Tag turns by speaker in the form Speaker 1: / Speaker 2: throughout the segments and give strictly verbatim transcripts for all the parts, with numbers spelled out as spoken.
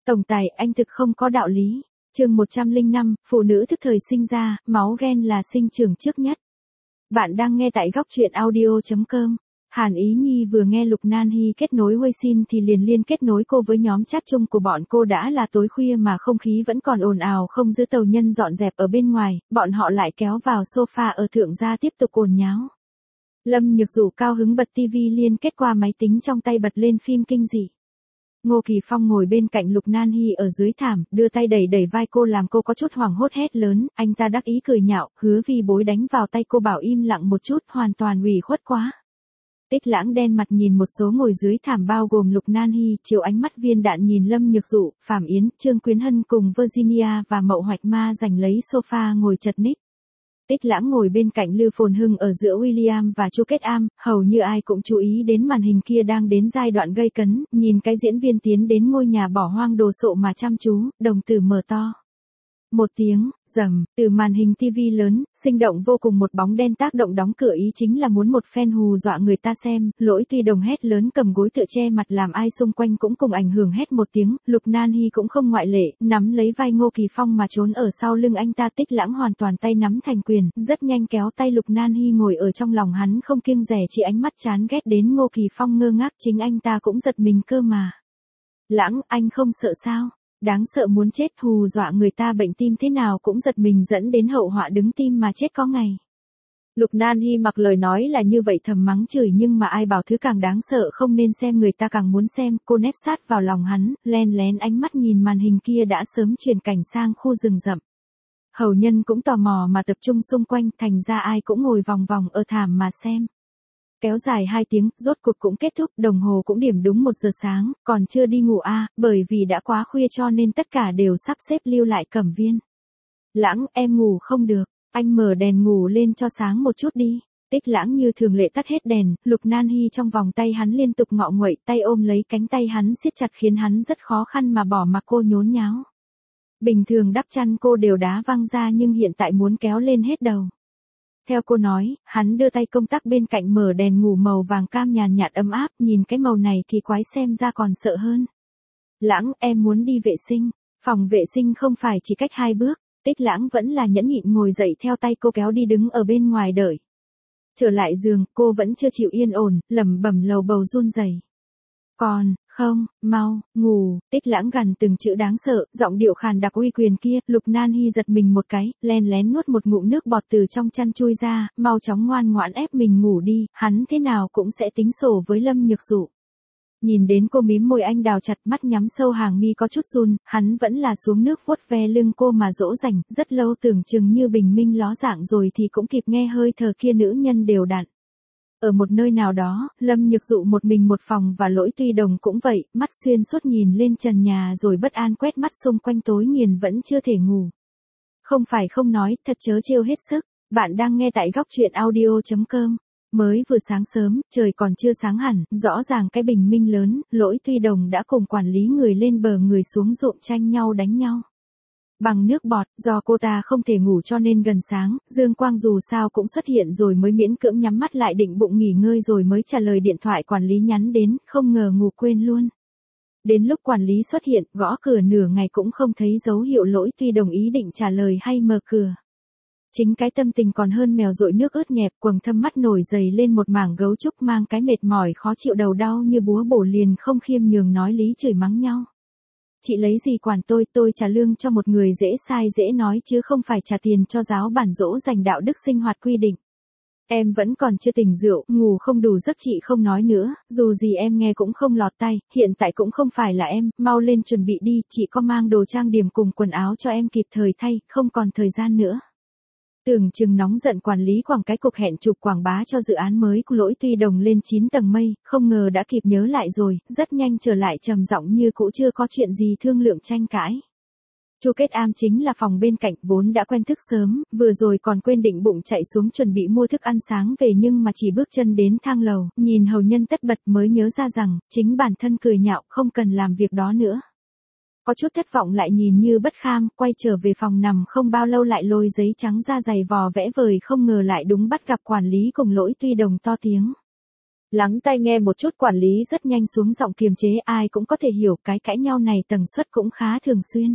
Speaker 1: Tổng tài, anh thực không có đạo lý. Chương một trăm lẻ năm, phụ nữ thức thời sinh ra, máu ghen là sinh trưởng trước nhất. Bạn đang nghe tại góc truyện audio chấm com. Hàn Ý Nhi vừa nghe Lục Nan Hy kết nối Weixin thì liền liên kết nối cô với nhóm chat chung của bọn cô. Đã là tối khuya mà không khí vẫn còn ồn ào không giữ tàu nhân dọn dẹp ở bên ngoài, bọn họ lại kéo vào sofa ở thượng gia tiếp tục ồn nháo. Lâm Nhược Dụ cao hứng bật tivi liên kết qua máy tính trong tay bật lên phim kinh dị. Ngô Kỳ Phong ngồi bên cạnh Lục Nan Hy ở dưới thảm, đưa tay đẩy đẩy vai cô làm cô có chút hoảng hốt hét lớn, anh ta đắc ý cười nhạo, Hứa Vi Bối đánh vào tay cô bảo im lặng một chút, hoàn toàn ủy khuất quá. Tích Lãng đen mặt nhìn một số ngồi dưới thảm bao gồm Lục Nan Hy, chiếu ánh mắt viên đạn nhìn Lâm Nhược Dụ, Phạm Yến, Trương Quyến Hân cùng Virginia và Mậu Hoạch Ma giành lấy sofa ngồi chật ních. Tích Lãng ngồi bên cạnh Lư Phồn Hưng ở giữa William và Chu Kết Am, hầu như ai cũng chú ý đến màn hình kia đang đến giai đoạn gây cấn, nhìn cái diễn viên tiến đến ngôi nhà bỏ hoang đồ sộ mà chăm chú, đồng tử mở to. Một tiếng, rầm, từ màn hình tivi lớn, sinh động vô cùng một bóng đen tác động đóng cửa, ý chính là muốn một phen hù dọa người ta xem. Lỗi Tuy Đồng hét lớn cầm gối tựa che mặt làm ai xung quanh cũng cùng ảnh hưởng hét một tiếng, Lục Nan Hy cũng không ngoại lệ, nắm lấy vai Ngô Kỳ Phong mà trốn ở sau lưng anh ta. Tích Lãng hoàn toàn tay nắm thành quyền, rất nhanh kéo tay Lục Nan Hy ngồi ở trong lòng hắn không kiêng dè, chỉ ánh mắt chán ghét đến Ngô Kỳ Phong ngơ ngác, chính anh ta cũng giật mình cơ mà. Lãng, anh không sợ sao? Đáng sợ muốn chết, hù dọa người ta bệnh tim thế nào cũng giật mình dẫn đến hậu họa đứng tim mà chết có ngày. Lục Nan Hy mặc lời nói là như vậy thầm mắng chửi, nhưng mà ai bảo thứ càng đáng sợ không nên xem người ta càng muốn xem. Cô nép sát vào lòng hắn, len lén ánh mắt nhìn màn hình kia đã sớm chuyển cảnh sang khu rừng rậm. Hầu nhân cũng tò mò mà tập trung xung quanh, thành ra ai cũng ngồi vòng vòng ở thảm mà xem. Kéo dài hai tiếng, rốt cuộc cũng kết thúc, đồng hồ cũng điểm đúng một giờ sáng, còn chưa đi ngủ à, bởi vì đã quá khuya cho nên tất cả đều sắp xếp lưu lại Cẩm Viên. Lãng, em ngủ không được, anh mở đèn ngủ lên cho sáng một chút đi. Tích Lãng như thường lệ tắt hết đèn, Lục Nan Hy trong vòng tay hắn liên tục ngọ nguậy, tay ôm lấy cánh tay hắn siết chặt khiến hắn rất khó khăn mà bỏ mặc cô nhốn nháo. Bình thường đắp chăn cô đều đá văng ra nhưng hiện tại muốn kéo lên hết đầu. Theo cô nói, hắn đưa tay công tắc bên cạnh mở đèn ngủ màu vàng cam nhàn nhạt ấm áp, nhìn cái màu này kỳ quái xem ra còn sợ hơn. Lãng, em muốn đi vệ sinh, phòng vệ sinh không phải chỉ cách hai bước. Tích Lãng vẫn là nhẫn nhịn ngồi dậy theo tay cô kéo đi đứng ở bên ngoài đợi. Trở lại giường, cô vẫn chưa chịu yên ổn, lẩm bẩm lầu bầu run rẩy. Còn, không, mau, ngủ. Tích Lãng gằn từng chữ đáng sợ, giọng điệu khàn đặc uy quyền kia. Lục Nan Hy giật mình một cái, len lén nuốt một ngụm nước bọt từ trong chăn chui ra, mau chóng ngoan ngoãn ép mình ngủ đi, hắn thế nào cũng sẽ tính sổ với Lâm Nhược Dụ. Nhìn đến cô mím môi anh đào chặt, mắt nhắm sâu, hàng mi có chút run, hắn vẫn là xuống nước vuốt ve lưng cô mà dỗ dành, rất lâu tưởng chừng như bình minh ló dạng rồi thì cũng kịp nghe hơi thở kia nữ nhân đều đặn. Ở một nơi nào đó, Lâm Nhược Dụ một mình một phòng và Lỗi Tuy Đồng cũng vậy, mắt xuyên suốt nhìn lên trần nhà rồi bất an quét mắt xung quanh tối nghiền vẫn chưa thể ngủ. Không phải không nói, thật chớ trêu hết sức. Bạn đang nghe tại góc truyện audio chấm com. Mới vừa sáng sớm, trời còn chưa sáng hẳn, rõ ràng cái bình minh lớn, Lỗi Tuy Đồng đã cùng quản lý người lên bờ người xuống ruộng tranh nhau đánh nhau. Bằng nước bọt, do cô ta không thể ngủ cho nên gần sáng, dương quang dù sao cũng xuất hiện rồi mới miễn cưỡng nhắm mắt lại định bụng nghỉ ngơi rồi mới trả lời điện thoại quản lý nhắn đến, không ngờ ngủ quên luôn. Đến lúc quản lý xuất hiện, gõ cửa nửa ngày cũng không thấy dấu hiệu Lỗi Tuy Đồng ý định trả lời hay mở cửa. Chính cái tâm tình còn hơn mèo dội nước ướt nhẹp, quầng thâm mắt nổi dày lên một mảng gấu trúc mang cái mệt mỏi khó chịu, đầu đau như búa bổ, liền không khiêm nhường nói lý chửi mắng nhau. Chị lấy gì quản tôi, tôi trả lương cho một người dễ sai dễ nói chứ không phải trả tiền cho giáo bản dỗ dành đạo đức sinh hoạt quy định. Em vẫn còn chưa tỉnh rượu, ngủ không đủ giấc, chị không nói nữa, dù gì em nghe cũng không lọt tai, hiện tại cũng không phải là em, mau lên chuẩn bị đi, chị có mang đồ trang điểm cùng quần áo cho em kịp thời thay, không còn thời gian nữa. Tưởng chừng nóng giận quản lý quảng cái cục hẹn chụp quảng bá cho dự án mới của Lỗi Tuy Đồng lên chín tầng mây, không ngờ đã kịp nhớ lại rồi, rất nhanh trở lại trầm giọng như cũ chưa có chuyện gì thương lượng tranh cãi. Chu Kết Am chính là phòng bên cạnh, vốn đã quen thức sớm, vừa rồi còn quên định bụng chạy xuống chuẩn bị mua thức ăn sáng về nhưng mà chỉ bước chân đến thang lầu, nhìn hầu nhân tất bật mới nhớ ra rằng, chính bản thân cười nhạo không cần làm việc đó nữa. Có chút thất vọng lại nhìn như bất kham, quay trở về phòng nằm không bao lâu lại lôi giấy trắng ra giày vò vẽ vời, không ngờ lại đúng bắt gặp quản lý cùng Lỗi Tuy Đồng to tiếng. Lắng tai nghe một chút, quản lý rất nhanh xuống giọng kiềm chế, ai cũng có thể hiểu cái cãi nhau này tần suất cũng khá thường xuyên.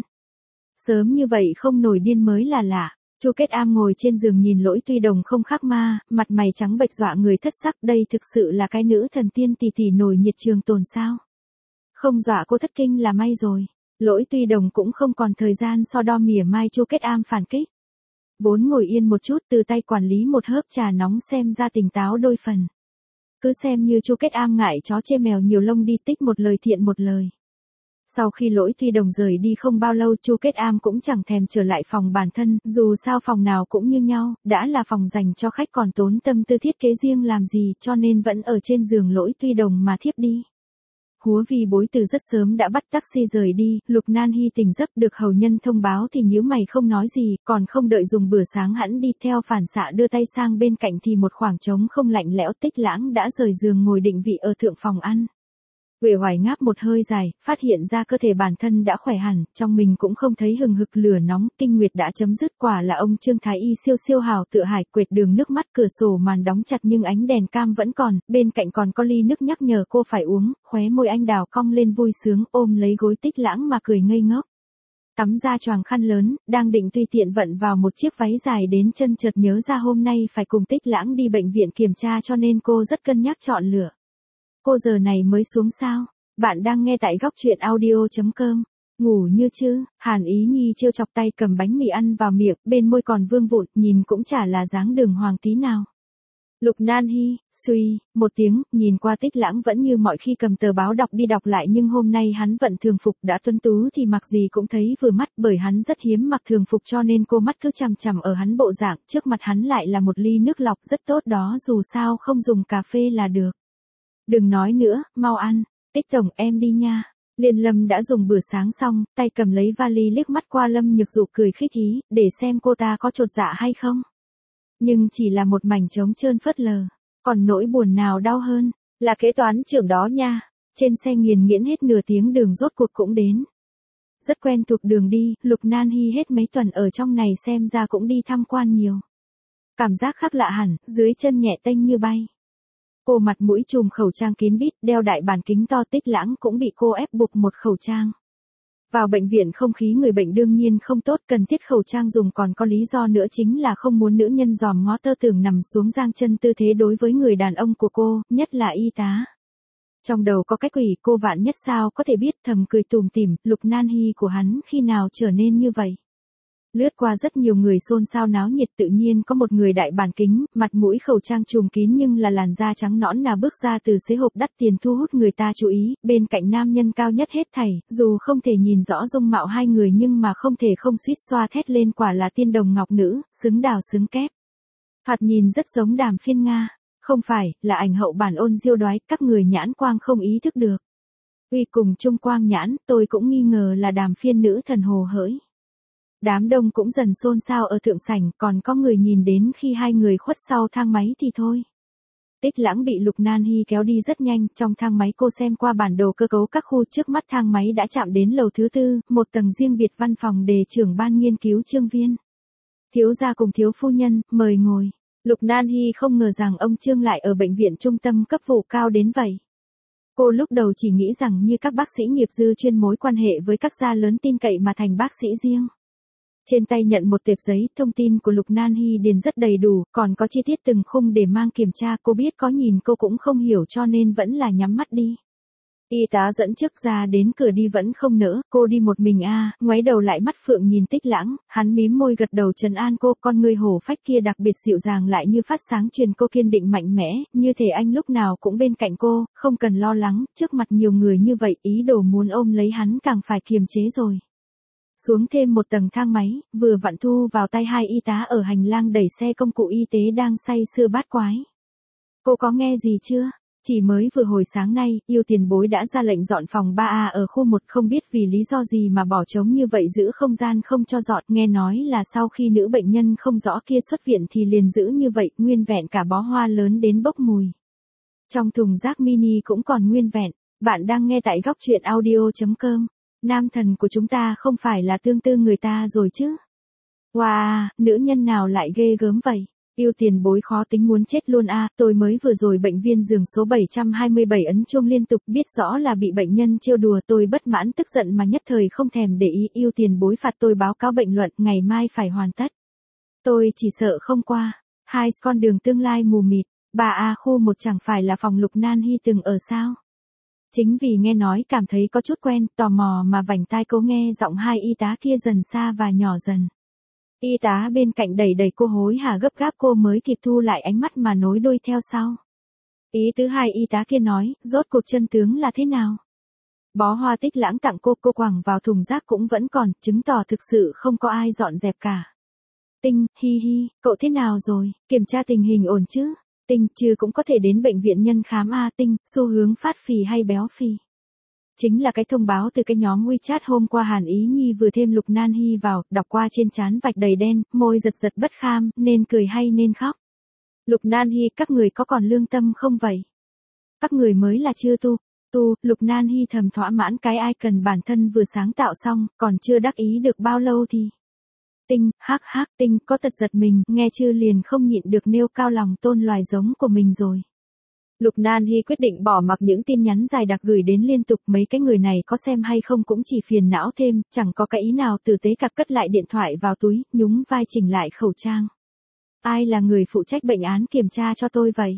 Speaker 1: Sớm như vậy không nổi điên mới là lạ. Chu Kết Am ngồi trên giường nhìn Lỗi Tuy Đồng không khác ma, mặt mày trắng bệch dọa người thất sắc, đây thực sự là cái nữ thần tiên tỷ tỷ nổi nhiệt trường tồn sao? Không dọa cô thất kinh là may rồi. Lỗi Tuy Đồng cũng không còn thời gian so đo mỉa mai Chu Kết Am phản kích. Vốn ngồi yên một chút, từ tay quản lý một hớp trà nóng xem ra tỉnh táo đôi phần. Cứ xem như Chu Kết Am ngại chó chê mèo nhiều lông đi, tích một lời thiện một lời. Sau khi Lỗi Tuy Đồng rời đi không bao lâu, Chu Kết Am cũng chẳng thèm trở lại phòng bản thân, dù sao phòng nào cũng như nhau, đã là phòng dành cho khách còn tốn tâm tư thiết kế riêng làm gì, cho nên vẫn ở trên giường Lỗi Tuy Đồng mà thiếp đi. Húa vì bối từ rất sớm đã bắt taxi rời đi, Lục Nan Hy tỉnh giấc được hầu nhân thông báo thì nhíu mày không nói gì, còn không đợi dùng bữa sáng hẵn đi theo phản xạ đưa tay sang bên cạnh thì một khoảng trống không lạnh lẽo. Tích Lãng đã rời giường ngồi định vị ở thượng phòng ăn. Uể oải ngáp một hơi dài, phát hiện ra cơ thể bản thân đã khỏe hẳn, trong mình cũng không thấy hừng hực lửa nóng, kinh nguyệt đã chấm dứt, quả là ông Trương Thái Y siêu siêu hào tựa hải, quệt đường nước mắt, cửa sổ màn đóng chặt nhưng ánh đèn cam vẫn còn, bên cạnh còn có ly nước nhắc nhở cô phải uống, khóe môi anh đào cong lên vui sướng, ôm lấy gối Tích Lãng mà cười ngây ngốc. Tắm ra choàng khăn lớn, đang định tùy tiện vận vào một chiếc váy dài đến chân, chợt nhớ ra hôm nay phải cùng Tích Lãng đi bệnh viện kiểm tra cho nên cô rất cân nhắc chọn lựa. Cô giờ này mới xuống sao? Bạn đang nghe tại góc truyện audio chấm com. Ngủ như chứ? Hàn Ý Nhi trêu chọc tay cầm bánh mì ăn vào miệng, bên môi còn vương vụn, nhìn cũng chả là dáng đường hoàng tí nào. Lục Nan Hy, suy, một tiếng, nhìn qua Tích Lãng vẫn như mọi khi cầm tờ báo đọc đi đọc lại, nhưng hôm nay hắn vận thường phục đã tuấn tú thì mặc gì cũng thấy vừa mắt, bởi hắn rất hiếm mặc thường phục cho nên cô mắt cứ chằm chằm ở hắn bộ dạng, trước mặt hắn lại là một ly nước lọc rất tốt đó, dù sao không dùng cà phê là được. Đừng nói nữa, mau ăn. Tích tổng em đi nha. Liên Lâm đã dùng bữa sáng xong, tay cầm lấy vali liếc mắt qua Lâm Nhược Dụ cười khích ý, để xem cô ta có chột dạ hay không. Nhưng chỉ là một mảnh trống trơn phớt lờ, còn nỗi buồn nào đau hơn, là kế toán trưởng đó nha. Trên xe nghiền nghiễn hết nửa tiếng đường rốt cuộc cũng đến. Rất quen thuộc đường đi, Lục Nan Hy hết mấy tuần ở trong này xem ra cũng đi tham quan nhiều. Cảm giác khác lạ hẳn, dưới chân nhẹ tênh như bay. Cô mặt mũi trùm khẩu trang kín bít, đeo đại bàn kính to. Tích Lãng cũng bị cô ép buộc một khẩu trang. Vào bệnh viện không khí người bệnh đương nhiên không tốt, cần thiết khẩu trang dùng, còn có lý do nữa chính là không muốn nữ nhân dòm ngó tơ tưởng nằm xuống giang chân tư thế đối với người đàn ông của cô, nhất là y tá. Trong đầu có cái quỷ, cô vạn nhất sao có thể biết, thầm cười tùm tìm, Lục Nan Hy của hắn khi nào trở nên như vậy. Lướt qua rất nhiều người xôn xao náo nhiệt, tự nhiên có một người đại bàn kính, mặt mũi khẩu trang trùm kín nhưng là làn da trắng nõn nà bước ra từ xế hộp đắt tiền thu hút người ta chú ý, bên cạnh nam nhân cao nhất hết thảy, dù không thể nhìn rõ dung mạo hai người nhưng mà không thể không suýt xoa thét lên, quả là tiên đồng ngọc nữ, xứng đào xứng kép. Thoạt nhìn rất giống Đàm Phiên Nga, không phải, là ảnh hậu bản Ôn Diêu Đoái, các người nhãn quang không ý thức được. Uy cùng Trung Quang nhãn, tôi cũng nghi ngờ là Đàm Phiên nữ thần hồ hỡi. Đám đông cũng dần xôn xao ở thượng sảnh, còn có người nhìn đến khi hai người khuất sau thang máy thì thôi. Tích Lãng bị Lục Nan Hy kéo đi rất nhanh, trong thang máy cô xem qua bản đồ cơ cấu các khu, trước mắt thang máy đã chạm đến lầu thứ tư, một tầng riêng biệt văn phòng đề trưởng ban nghiên cứu Trương Viên. Thiếu gia cùng thiếu phu nhân, mời ngồi. Lục Nan Hy không ngờ rằng ông Trương lại ở bệnh viện trung tâm cấp vụ cao đến vậy. Cô lúc đầu chỉ nghĩ rằng như các bác sĩ nghiệp dư chuyên mối quan hệ với các gia lớn tin cậy mà thành bác sĩ riêng. Trên tay nhận một tệp giấy, thông tin của Lục Nan Hy điền rất đầy đủ, còn có chi tiết từng khung để mang kiểm tra, cô biết có nhìn cô cũng không hiểu cho nên vẫn là nhắm mắt đi. Y tá dẫn trước ra đến cửa đi vẫn không nỡ, cô đi một mình a, à, ngoáy đầu lại mắt phượng nhìn Tích Lãng, hắn mím môi gật đầu trấn an cô, con người hổ phách kia đặc biệt dịu dàng lại như phát sáng truyền cô kiên định mạnh mẽ, như thể anh lúc nào cũng bên cạnh cô, không cần lo lắng, trước mặt nhiều người như vậy, ý đồ muốn ôm lấy hắn càng phải kiềm chế rồi. Xuống thêm một tầng thang máy, vừa vặn thu vào tay hai y tá ở hành lang đẩy xe công cụ y tế đang say sưa bát quái. Cô có nghe gì chưa? Chỉ mới vừa hồi sáng nay, yêu tiền bối đã ra lệnh dọn phòng ba A ở khu một, không biết vì lý do gì mà bỏ trống như vậy, giữ không gian không cho dọn, nghe nói là sau khi nữ bệnh nhân không rõ kia xuất viện thì liền giữ như vậy, nguyên vẹn cả bó hoa lớn đến bốc mùi. Trong thùng rác mini cũng còn nguyên vẹn. Bạn đang nghe tại góc truyện audio chấm com. Nam thần của chúng ta không phải là tương tư người ta rồi chứ? Wow, nữ nhân nào lại ghê gớm vậy? Yêu tiền bối khó tính muốn chết luôn a, tôi mới vừa rồi bệnh viên giường số bảy trăm hai mươi bảy ấn chuông liên tục biết rõ là bị bệnh nhân trêu đùa, tôi bất mãn tức giận mà nhất thời không thèm để ý, yêu tiền bối phạt tôi báo cáo bệnh luận, ngày mai phải hoàn tất. Tôi chỉ sợ không qua. Hai con đường tương lai mù mịt, bà A khu một chẳng phải là phòng Lục Nan Hy từng ở sao? Chính vì nghe nói cảm thấy có chút quen, tò mò mà vành tai cô nghe giọng hai y tá kia dần xa và nhỏ dần. Y tá bên cạnh đẩy đẩy cô hối hả gấp gáp cô mới kịp thu lại ánh mắt mà nối đuôi theo sau. Ý thứ hai y tá kia nói, rốt cuộc chân tướng là thế nào? Bó hoa Tích Lãng tặng cô, cô quẳng vào thùng rác cũng vẫn còn, chứng tỏ thực sự không có ai dọn dẹp cả. Tinh, hi hi, cậu thế nào rồi, kiểm tra tình hình ổn chứ? Tinh, chứ cũng có thể đến bệnh viện nhân khám a. Tinh, xu hướng phát phì hay béo phì? Chính là cái thông báo từ cái nhóm WeChat hôm qua Hàn Ý Nhi vừa thêm Lục Nan Hy vào, đọc qua trên trán vạch đầy đen, môi giật giật bất kham, nên cười hay nên khóc. Lục Nan Hy, các người có còn lương tâm không vậy? Các người mới là chưa tu. Tu, Lục Nan Hy thầm thỏa mãn cái ai cần bản thân vừa sáng tạo xong, còn chưa đắc ý được bao lâu thì. Tinh, hắc hắc, Tinh có tật giật mình, nghe chưa liền không nhịn được nêu cao lòng tôn loài giống của mình rồi. Lục Nan Hy quyết định bỏ mặc những tin nhắn dài đặc gửi đến liên tục, mấy cái người này có xem hay không cũng chỉ phiền não thêm, chẳng có cái ý nào tử tế cả, cất lại điện thoại vào túi, nhúng vai chỉnh lại khẩu trang. Ai là người phụ trách bệnh án kiểm tra cho tôi vậy?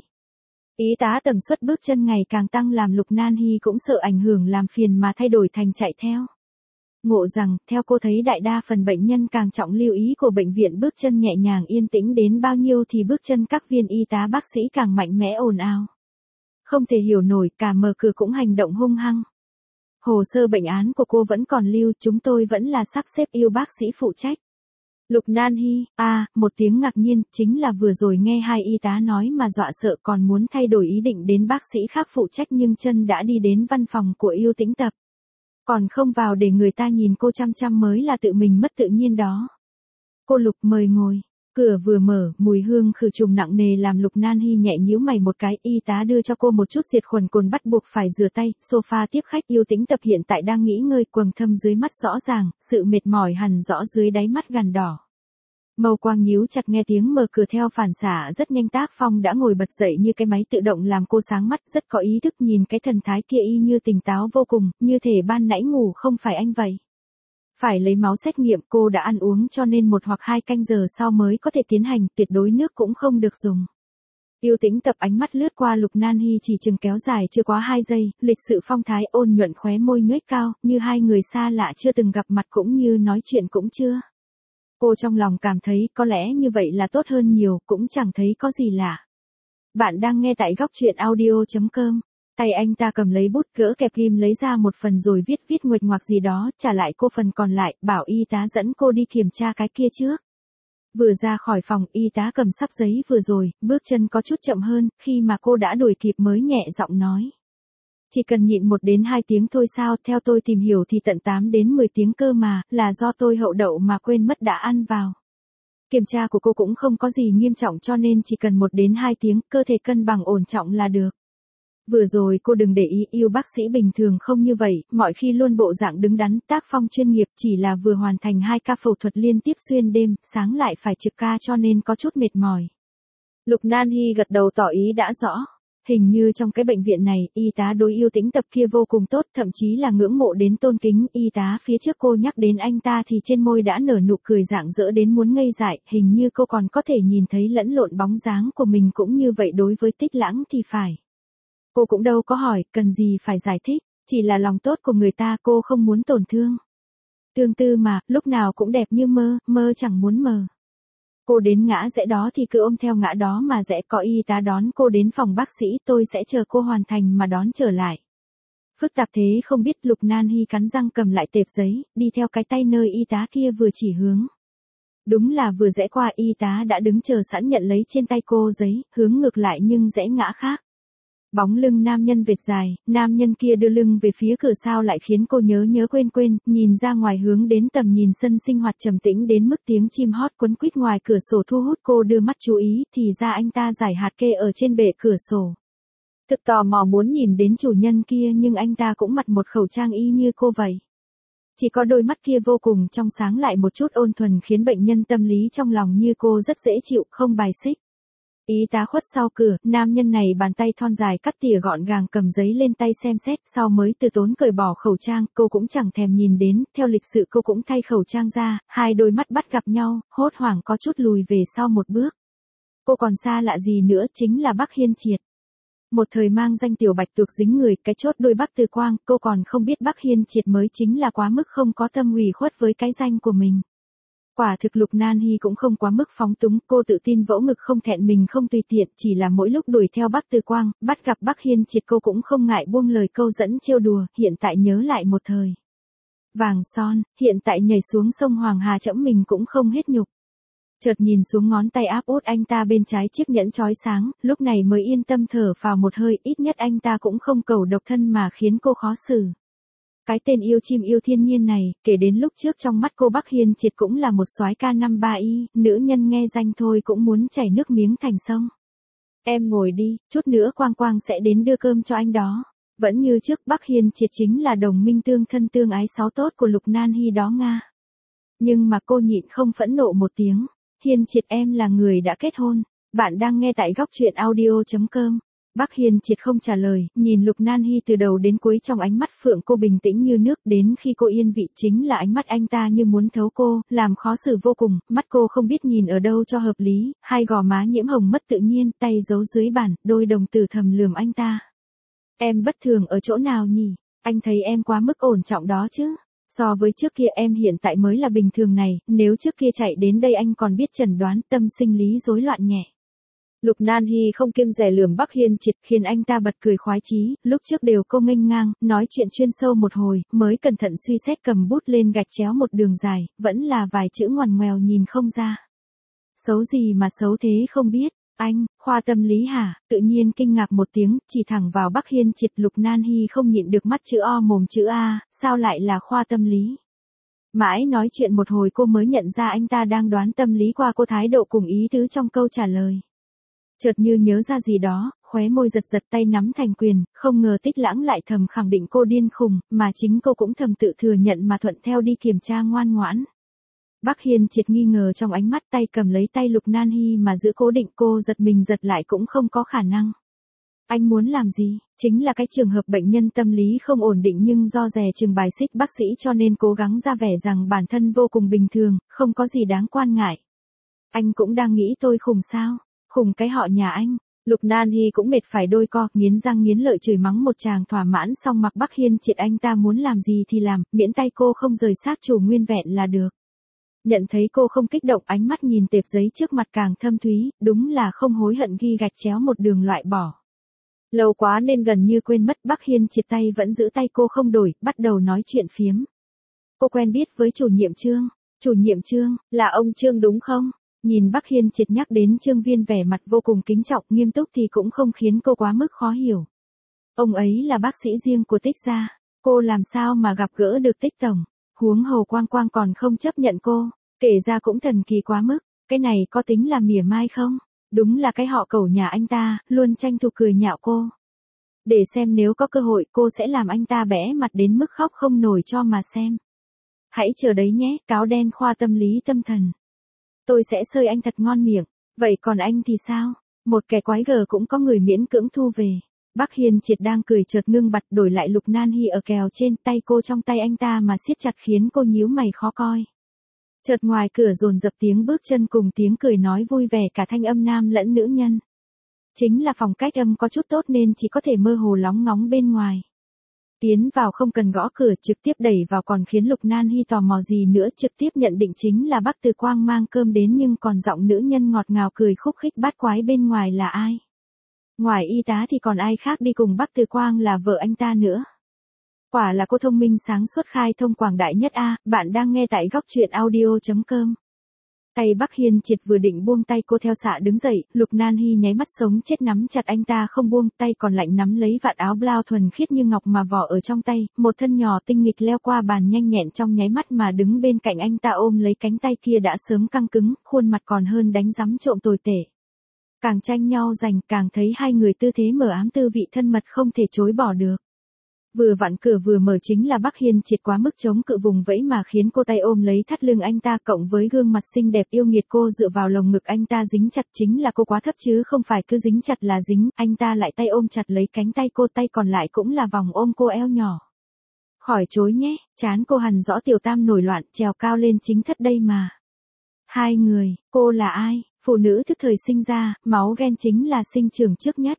Speaker 1: Y tá tần suất bước chân ngày càng tăng làm Lục Nan Hy cũng sợ ảnh hưởng làm phiền mà thay đổi thành chạy theo. Ngộ rằng, theo cô thấy đại đa phần bệnh nhân càng trọng lưu ý của bệnh viện bước chân nhẹ nhàng yên tĩnh đến bao nhiêu thì bước chân các viên y tá bác sĩ càng mạnh mẽ ồn ào. Không thể hiểu nổi, cả mở cửa cũng hành động hung hăng. Hồ sơ bệnh án của cô vẫn còn lưu, chúng tôi vẫn là sắp xếp yêu bác sĩ phụ trách. Lục Nan Hy, à, một tiếng ngạc nhiên, chính là vừa rồi nghe hai y tá nói mà dọa sợ còn muốn thay đổi ý định đến bác sĩ khác phụ trách nhưng chân đã đi đến văn phòng của Yêu Tĩnh Tập. Còn không vào để người ta nhìn cô chăm chăm mới là tự mình mất tự nhiên đó. Cô Lục mời ngồi. Cửa vừa mở, mùi hương khử trùng nặng nề làm Lục Nan Hy nhẹ nhíu mày một cái, y tá đưa cho cô một chút diệt khuẩn cồn bắt buộc phải rửa tay, sofa tiếp khách Yêu Tĩnh Tập hiện tại đang nghỉ ngơi, quầng thâm dưới mắt rõ ràng, sự mệt mỏi hằn rõ dưới đáy mắt gằn đỏ. Mâu quang nhíu chặt nghe tiếng mở cửa theo phản xạ rất nhanh Tác Phong đã ngồi bật dậy như cái máy tự động làm cô sáng mắt rất có ý thức nhìn cái thần thái kia y như tỉnh táo vô cùng, như thể ban nãy ngủ không phải anh vậy. Phải lấy máu xét nghiệm cô đã ăn uống cho nên một hoặc hai canh giờ sau mới có thể tiến hành, tuyệt đối nước cũng không được dùng. Yêu Tĩnh Tập ánh mắt lướt qua Lục Nan Hy chỉ chừng kéo dài chưa quá hai giây, lịch sự phong thái ôn nhuận khóe môi nhếch cao, như hai người xa lạ chưa từng gặp mặt cũng như nói chuyện cũng chưa. Cô trong lòng cảm thấy có lẽ như vậy là tốt hơn nhiều, cũng chẳng thấy có gì lạ. Bạn đang nghe tại góc truyện audio chấm com. Tay anh ta cầm lấy bút gỡ kẹp ghim lấy ra một phần rồi viết viết nguệch ngoạc gì đó, trả lại cô phần còn lại, bảo y tá dẫn cô đi kiểm tra cái kia trước. Vừa ra khỏi phòng, y tá cầm sắp giấy vừa rồi, bước chân có chút chậm hơn, khi mà cô đã đuổi kịp mới nhẹ giọng nói. Chỉ cần nhịn một đến hai tiếng thôi sao, theo tôi tìm hiểu thì tận tám đến mười tiếng cơ mà, là do tôi hậu đậu mà quên mất đã ăn vào. Kiểm tra của cô cũng không có gì nghiêm trọng cho nên chỉ cần một đến hai tiếng, cơ thể cân bằng ổn trọng là được. Vừa rồi cô đừng để ý, yêu bác sĩ bình thường không như vậy, mọi khi luôn bộ dạng đứng đắn, tác phong chuyên nghiệp, chỉ là vừa hoàn thành hai ca phẫu thuật liên tiếp xuyên đêm, sáng lại phải trực ca cho nên có chút mệt mỏi. Lục Nan Hy gật đầu tỏ ý đã rõ. Hình như trong cái bệnh viện này, y tá đối Yêu Tĩnh Tập kia vô cùng tốt, thậm chí là ngưỡng mộ đến tôn kính, y tá phía trước cô nhắc đến anh ta thì trên môi đã nở nụ cười rạng rỡ đến muốn ngây dại, hình như cô còn có thể nhìn thấy lẫn lộn bóng dáng của mình cũng như vậy đối với Tích Lãng thì phải. Cô cũng đâu có hỏi, cần gì phải giải thích, chỉ là lòng tốt của người ta cô không muốn tổn thương. Tương tư mà, lúc nào cũng đẹp như mơ, mơ chẳng muốn mờ. Cô đến ngã rẽ đó thì cứ ôm theo ngã đó mà rẽ, có y tá đón cô đến phòng bác sĩ, tôi sẽ chờ cô hoàn thành mà đón trở lại. Phức tạp thế không biết, Lục Nan Hy cắn răng cầm lại tệp giấy, đi theo cái tay nơi y tá kia vừa chỉ hướng. Đúng là vừa rẽ qua y tá đã đứng chờ sẵn nhận lấy trên tay cô giấy, hướng ngược lại nhưng rẽ ngã khác. Bóng lưng nam nhân vệt dài, nam nhân kia đưa lưng về phía cửa sao lại khiến cô nhớ nhớ quên quên, nhìn ra ngoài hướng đến tầm nhìn sân sinh hoạt trầm tĩnh đến mức tiếng chim hót quấn quýt ngoài cửa sổ thu hút cô đưa mắt chú ý, thì ra anh ta giải hạt kê ở trên bệ cửa sổ. Thực tò mò muốn nhìn đến chủ nhân kia nhưng anh ta cũng mặc một khẩu trang y như cô vậy. Chỉ có đôi mắt kia vô cùng trong sáng lại một chút ôn thuần khiến bệnh nhân tâm lý trong lòng như cô rất dễ chịu, không bài xích. Y tá khuất sau cửa, nam nhân này bàn tay thon dài cắt tỉa gọn gàng cầm giấy lên tay xem xét, sau mới từ tốn cởi bỏ khẩu trang, cô cũng chẳng thèm nhìn đến, theo lịch sự cô cũng thay khẩu trang ra, hai đôi mắt bắt gặp nhau, hốt hoảng có chút lùi về sau một bước. Cô còn xa lạ gì nữa, chính là Bắc Hiên Triệt. Một thời mang danh tiểu bạch tuộc dính người, cái chốt đôi Bắc Từ Quang, cô còn không biết Bắc Hiên Triệt mới chính là quá mức không có tâm ủy khuất với cái danh của mình. Quả thực Lục Nan Hi cũng không quá mức phóng túng, cô tự tin vỗ ngực không thẹn mình không tùy tiện, chỉ là mỗi lúc đuổi theo Bắc Từ Quang, bắt gặp Bắc Hiên Triệt cô cũng không ngại buông lời câu dẫn trêu đùa, hiện tại nhớ lại một thời vàng son, hiện tại nhảy xuống sông Hoàng Hà chẫm mình cũng không hết nhục. Chợt nhìn xuống ngón tay áp út anh ta bên trái chiếc nhẫn chói sáng, lúc này mới yên tâm thở phào một hơi, ít nhất anh ta cũng không cầu độc thân mà khiến cô khó xử. Cái tên yêu chim yêu thiên nhiên này, kể đến lúc trước trong mắt cô Bắc Hiên Triệt cũng là một soái ca năm ba y, nữ nhân nghe danh thôi cũng muốn chảy nước miếng thành sông. Em ngồi đi, chút nữa Quang Quang sẽ đến đưa cơm cho anh đó. Vẫn như trước Bắc Hiên Triệt chính là đồng minh tương thân tương ái sáu tốt của Lục Nan Hi đó Nga. Nhưng mà cô nhịn không phẫn nộ một tiếng. Hiên Triệt em là người đã kết hôn. Bạn đang nghe tại góc truyện audio chấm com. Bắc Hiên Triệt không trả lời, nhìn Lục Nan Hi từ đầu đến cuối trong ánh mắt phượng cô bình tĩnh như nước, đến khi cô yên vị chính là ánh mắt anh ta như muốn thấu cô, làm khó xử vô cùng, mắt cô không biết nhìn ở đâu cho hợp lý, hai gò má nhiễm hồng mất tự nhiên, tay giấu dưới bàn, đôi đồng tử thầm lườm anh ta. Em bất thường ở chỗ nào nhỉ? Anh thấy em quá mức ổn trọng đó chứ. So với trước kia em hiện tại mới là bình thường này, nếu trước kia chạy đến đây anh còn biết chẩn đoán tâm sinh lý rối loạn nhẹ. Lục Nan Hi không kiêng dè lườm Bắc Hiên Triệt khiến anh ta bật cười khoái chí, lúc trước đều cô nghênh ngang, nói chuyện chuyên sâu một hồi, mới cẩn thận suy xét cầm bút lên gạch chéo một đường dài, vẫn là vài chữ ngoằn ngoèo nhìn không ra. Xấu gì mà xấu thế không biết, anh, khoa tâm lý hả, tự nhiên kinh ngạc một tiếng, chỉ thẳng vào Bắc Hiên Triệt. Lục Nan Hi không nhịn được mắt chữ O mồm chữ A, sao lại là khoa tâm lý. Mãi nói chuyện một hồi cô mới nhận ra anh ta đang đoán tâm lý qua cô thái độ cùng ý tứ trong câu trả lời. Chợt như nhớ ra gì đó, khóe môi giật giật tay nắm thành quyền, không ngờ Tích Lãng lại thầm khẳng định cô điên khùng, mà chính cô cũng thầm tự thừa nhận mà thuận theo đi kiểm tra ngoan ngoãn. Bắc Hiên Triệt nghi ngờ trong ánh mắt, tay cầm lấy tay Lục Nan Hi mà giữ cố định, cô giật mình giật lại cũng không có khả năng. Anh muốn làm gì? Chính là cái trường hợp bệnh nhân tâm lý không ổn định nhưng do dè chừng bài xích bác sĩ cho nên cố gắng ra vẻ rằng bản thân vô cùng bình thường, không có gì đáng quan ngại. Anh cũng đang nghĩ tôi khùng sao? Khùng cái họ nhà anh. Lục Nan Hi cũng mệt phải đôi co, nghiến răng nghiến lợi chửi mắng một tràng thỏa mãn xong mặc Bắc Hiên Triệt anh ta muốn làm gì thì làm, miễn tay cô không rời xác chủ nguyên vẹn là được. Nhận thấy cô không kích động, ánh mắt nhìn tệp giấy trước mặt càng thâm thúy, đúng là không hối hận ghi gạch chéo một đường loại bỏ. Lâu quá nên gần như quên mất, Bắc Hiên Triệt tay vẫn giữ tay cô không đổi, bắt đầu nói chuyện phiếm. Cô quen biết với chủ nhiệm Trương. Chủ nhiệm Trương, là ông Trương đúng không? Nhìn Bắc Hiên Triệt nhắc đến Trương Viên vẻ mặt vô cùng kính trọng, nghiêm túc thì cũng không khiến cô quá mức khó hiểu. Ông ấy là bác sĩ riêng của Tích gia, cô làm sao mà gặp gỡ được Tích tổng, huống hồ Quang Quang còn không chấp nhận cô, kể ra cũng thần kỳ quá mức, cái này có tính là mỉa mai không? Đúng là cái họ cẩu nhà anh ta, luôn tranh thủ cười nhạo cô. Để xem nếu có cơ hội cô sẽ làm anh ta bẽ mặt đến mức khóc không nổi cho mà xem. Hãy chờ đấy nhé, cáo đen khoa tâm lý tâm thần. Tôi sẽ xơi anh thật ngon miệng. Vậy còn anh thì sao? Một kẻ quái gở cũng có người miễn cưỡng thu về. Bắc Hiên Triệt đang cười chợt ngưng bặt, đổi lại Lục Nan Hi ở kèo trên, tay cô trong tay anh ta mà siết chặt khiến cô nhíu mày khó coi. Chợt ngoài cửa dồn dập tiếng bước chân cùng tiếng cười nói vui vẻ cả thanh âm nam lẫn nữ nhân. Chính là phòng cách âm có chút tốt nên chỉ có thể mơ hồ lóng ngóng bên ngoài. Tiến vào không cần gõ cửa, trực tiếp đẩy vào còn khiến Lục Nan Hi tò mò gì nữa, trực tiếp nhận định chính là Bắc Từ Quang mang cơm đến, nhưng còn giọng nữ nhân ngọt ngào cười khúc khích bát quái bên ngoài là ai? Ngoài y tá thì còn ai khác đi cùng Bắc Từ Quang là vợ anh ta nữa. Quả là cô thông minh sáng suốt khai thông quảng đại nhất a. Bạn đang nghe tại góc truyện audio chấm com. Tay Bắc Hiên Triệt vừa định buông tay cô theo xạ đứng dậy, Lục Nan Hi nháy mắt sống chết nắm chặt anh ta không buông, tay còn lạnh nắm lấy vạt áo blau thuần khiết như ngọc mà vỏ ở trong tay, một thân nhỏ tinh nghịch leo qua bàn nhanh nhẹn trong nháy mắt mà đứng bên cạnh anh ta ôm lấy cánh tay kia đã sớm căng cứng, khuôn mặt còn hơn đánh rắm trộm tồi tệ. Càng tranh nhau giành, càng thấy hai người tư thế mờ ám tư vị thân mật không thể chối bỏ được. Vừa vặn cửa vừa mở chính là Bắc Hiên Triệt quá mức chống cự vùng vẫy mà khiến cô tay ôm lấy thắt lưng anh ta, cộng với gương mặt xinh đẹp yêu nghiệt cô dựa vào lồng ngực anh ta dính chặt, chính là cô quá thấp chứ không phải cứ dính chặt là dính, anh ta lại tay ôm chặt lấy cánh tay cô, tay còn lại cũng là vòng ôm cô eo nhỏ. Khỏi chối nhé, chán cô hằn rõ Tiểu Tam nổi loạn, trèo cao lên chính thất đây mà. Hai người, cô là ai? Phụ nữ thức thời sinh ra, máu ghen chính là sinh trưởng trước nhất.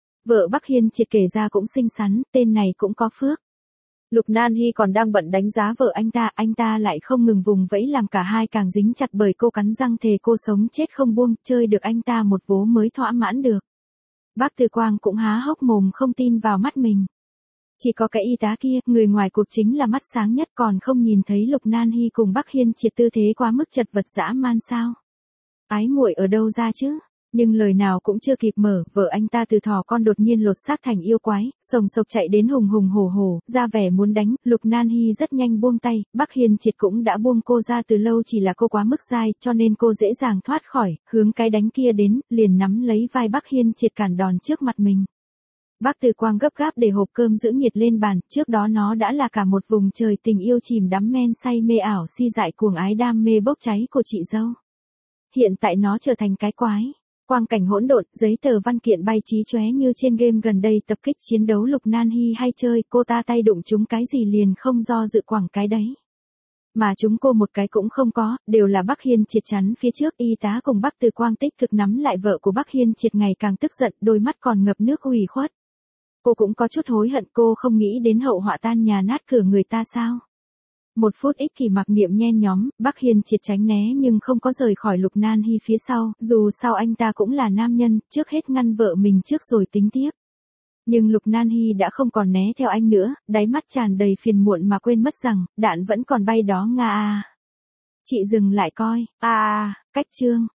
Speaker 1: Vợ Bắc Hiên Triệt kể ra cũng xinh xắn, tên này cũng có phước. Lục Nan Hy còn đang bận đánh giá vợ anh ta, anh ta lại không ngừng vùng vẫy làm cả hai càng dính chặt, bởi cô cắn răng thề cô sống chết không buông, chơi được anh ta một vố mới thỏa mãn được. Bác Từ Quang cũng há hốc mồm không tin vào mắt mình. Chỉ có cái y tá kia, người ngoài cuộc chính là mắt sáng nhất, còn không nhìn thấy Lục Nan Hy cùng Bắc Hiên Triệt tư thế quá mức chật vật dã man sao? Ái muội ở đâu ra chứ? Nhưng lời nào cũng chưa kịp mở, vợ anh ta từ thỏ con đột nhiên lột xác thành yêu quái, sồng sộc chạy đến hùng hùng hổ hổ, ra vẻ muốn đánh. Lục Nan Hy rất nhanh buông tay, Bắc Hiên Triệt cũng đã buông cô ra từ lâu, chỉ là cô quá mức dai, cho nên cô dễ dàng thoát khỏi, hướng cái đánh kia đến, liền nắm lấy vai Bắc Hiên Triệt cản đòn trước mặt mình. Bác Từ Quang gấp gáp để hộp cơm giữ nhiệt lên bàn, trước đó nó đã là cả một vùng trời tình yêu chìm đắm men say mê ảo si dại cuồng ái đam mê bốc cháy của chị dâu. Hiện tại nó trở thành cái quái. Quang cảnh hỗn độn, giấy tờ văn kiện bay chí chóe như trên game gần đây tập kích chiến đấu. Lục Nan Hy hay chơi, cô ta tay đụng chúng cái gì liền không do dự quẳng cái đấy. Mà chúng cô một cái cũng không có, đều là Bắc Hiên Triệt chắn phía trước. Y tá cùng Bác Từ Quang tích cực nắm lại vợ của Bắc Hiên Triệt, ngày càng tức giận, đôi mắt còn ngập nước ủy khuất. Cô cũng có chút hối hận, cô không nghĩ đến hậu họa tan nhà nát cửa người ta sao. Một phút ích kỷ mặc niệm nhen nhóm, Bắc Hiên Triệt tránh né nhưng không có rời khỏi Lục Nan Hy phía sau, dù sao anh ta cũng là nam nhân, trước hết ngăn vợ mình trước rồi tính tiếp. Nhưng Lục Nan Hy đã không còn né theo anh nữa, đáy mắt tràn đầy phiền muộn mà quên mất rằng, đạn vẫn còn bay đó nga à. Chị dừng lại coi, à, cách chương.